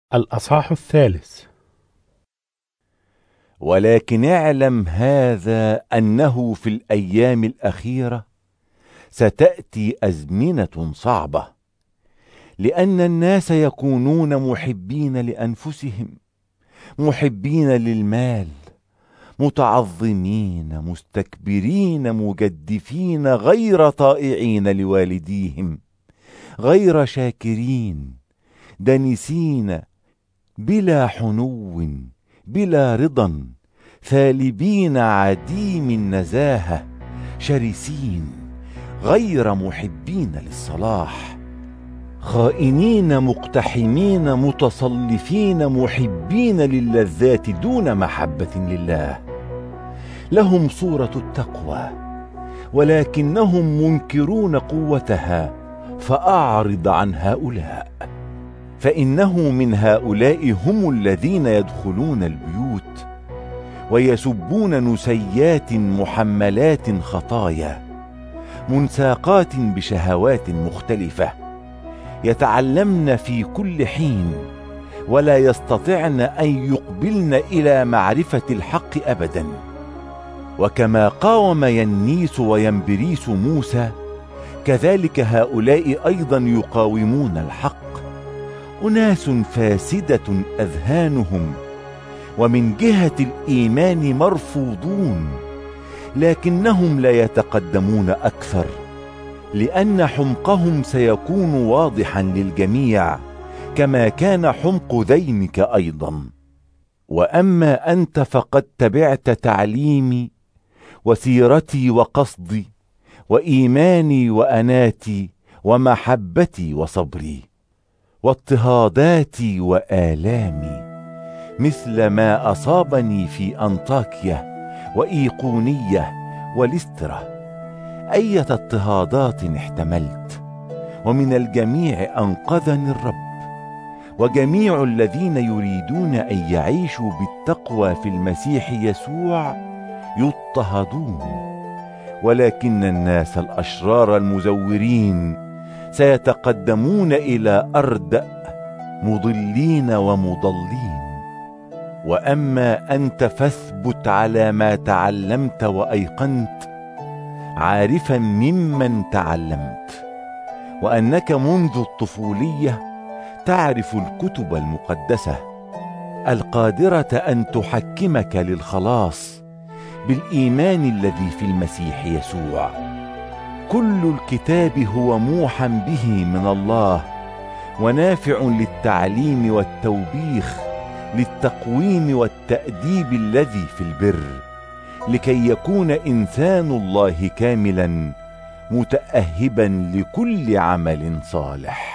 الأصحاح 3. ولكن اعلم هذا أنه في الأيام الأخيرة ستأتي أزمنة صعبة، لأن الناس يكونون محبين لأنفسهم، محبين للمال، متعظمين، مستكبرين، مجدفين، غير طائعين لوالديهم، غير شاكرين، دنسين، بلا حنو، بلا رضا، ثالبين، عديم النزاهة، شرسين، غير محبين للصلاح، خائنين، مقتحمين، متصلفين، محبين للذات دون محبة لله. لهم صورة التقوى ولكنهم منكرون قوتها، فأعرض عن هؤلاء، فإنه من هؤلاء هم الذين يدخلون البيوت ويسبون نسيات محملات خطايا، منساقات بشهوات مختلفة، يتعلمن في كل حين ولا يستطعن أن يقبلن إلى معرفة الحق أبدا. وكما قاوم ينيس وينبريس موسى، كذلك هؤلاء أيضا يقاومون الحق، أناس فاسدة أذهانهم، ومن جهة الإيمان مرفوضون، لكنهم لا يتقدمون أكثر، لأن حمقهم سيكون واضحا للجميع، كما كان حمق ذينك أيضا. وأما أنت فقد تبعت تعليمي وسيرتي وقصدي وإيماني وأناتي ومحبتي وصبري واضطهاداتي وآلامي، مثل ما أصابني في أنطاكيا وإيقونية ولسترة، أية اضطهادات احتملت، ومن الجميع أنقذني الرب. وجميع الذين يريدون أن يعيشوا بالتقوى في المسيح يسوع يضطهدون، ولكن الناس الأشرار المزورين سيتقدمون إلى أردأ، مضلين ومضلين. وأما أنت فاثبت على ما تعلمت وأيقنت، عارفا ممن تعلمت، وأنك منذ الطفولية تعرف الكتب المقدسة القادرة أن تحكمك للخلاص بالإيمان الذي في المسيح يسوع. كل الكتاب هو موحى به من الله، ونافع للتعليم والتوبيخ، للتقويم والتأديب الذي في البر، لكي يكون إنسان الله كاملا، متأهبا لكل عمل صالح.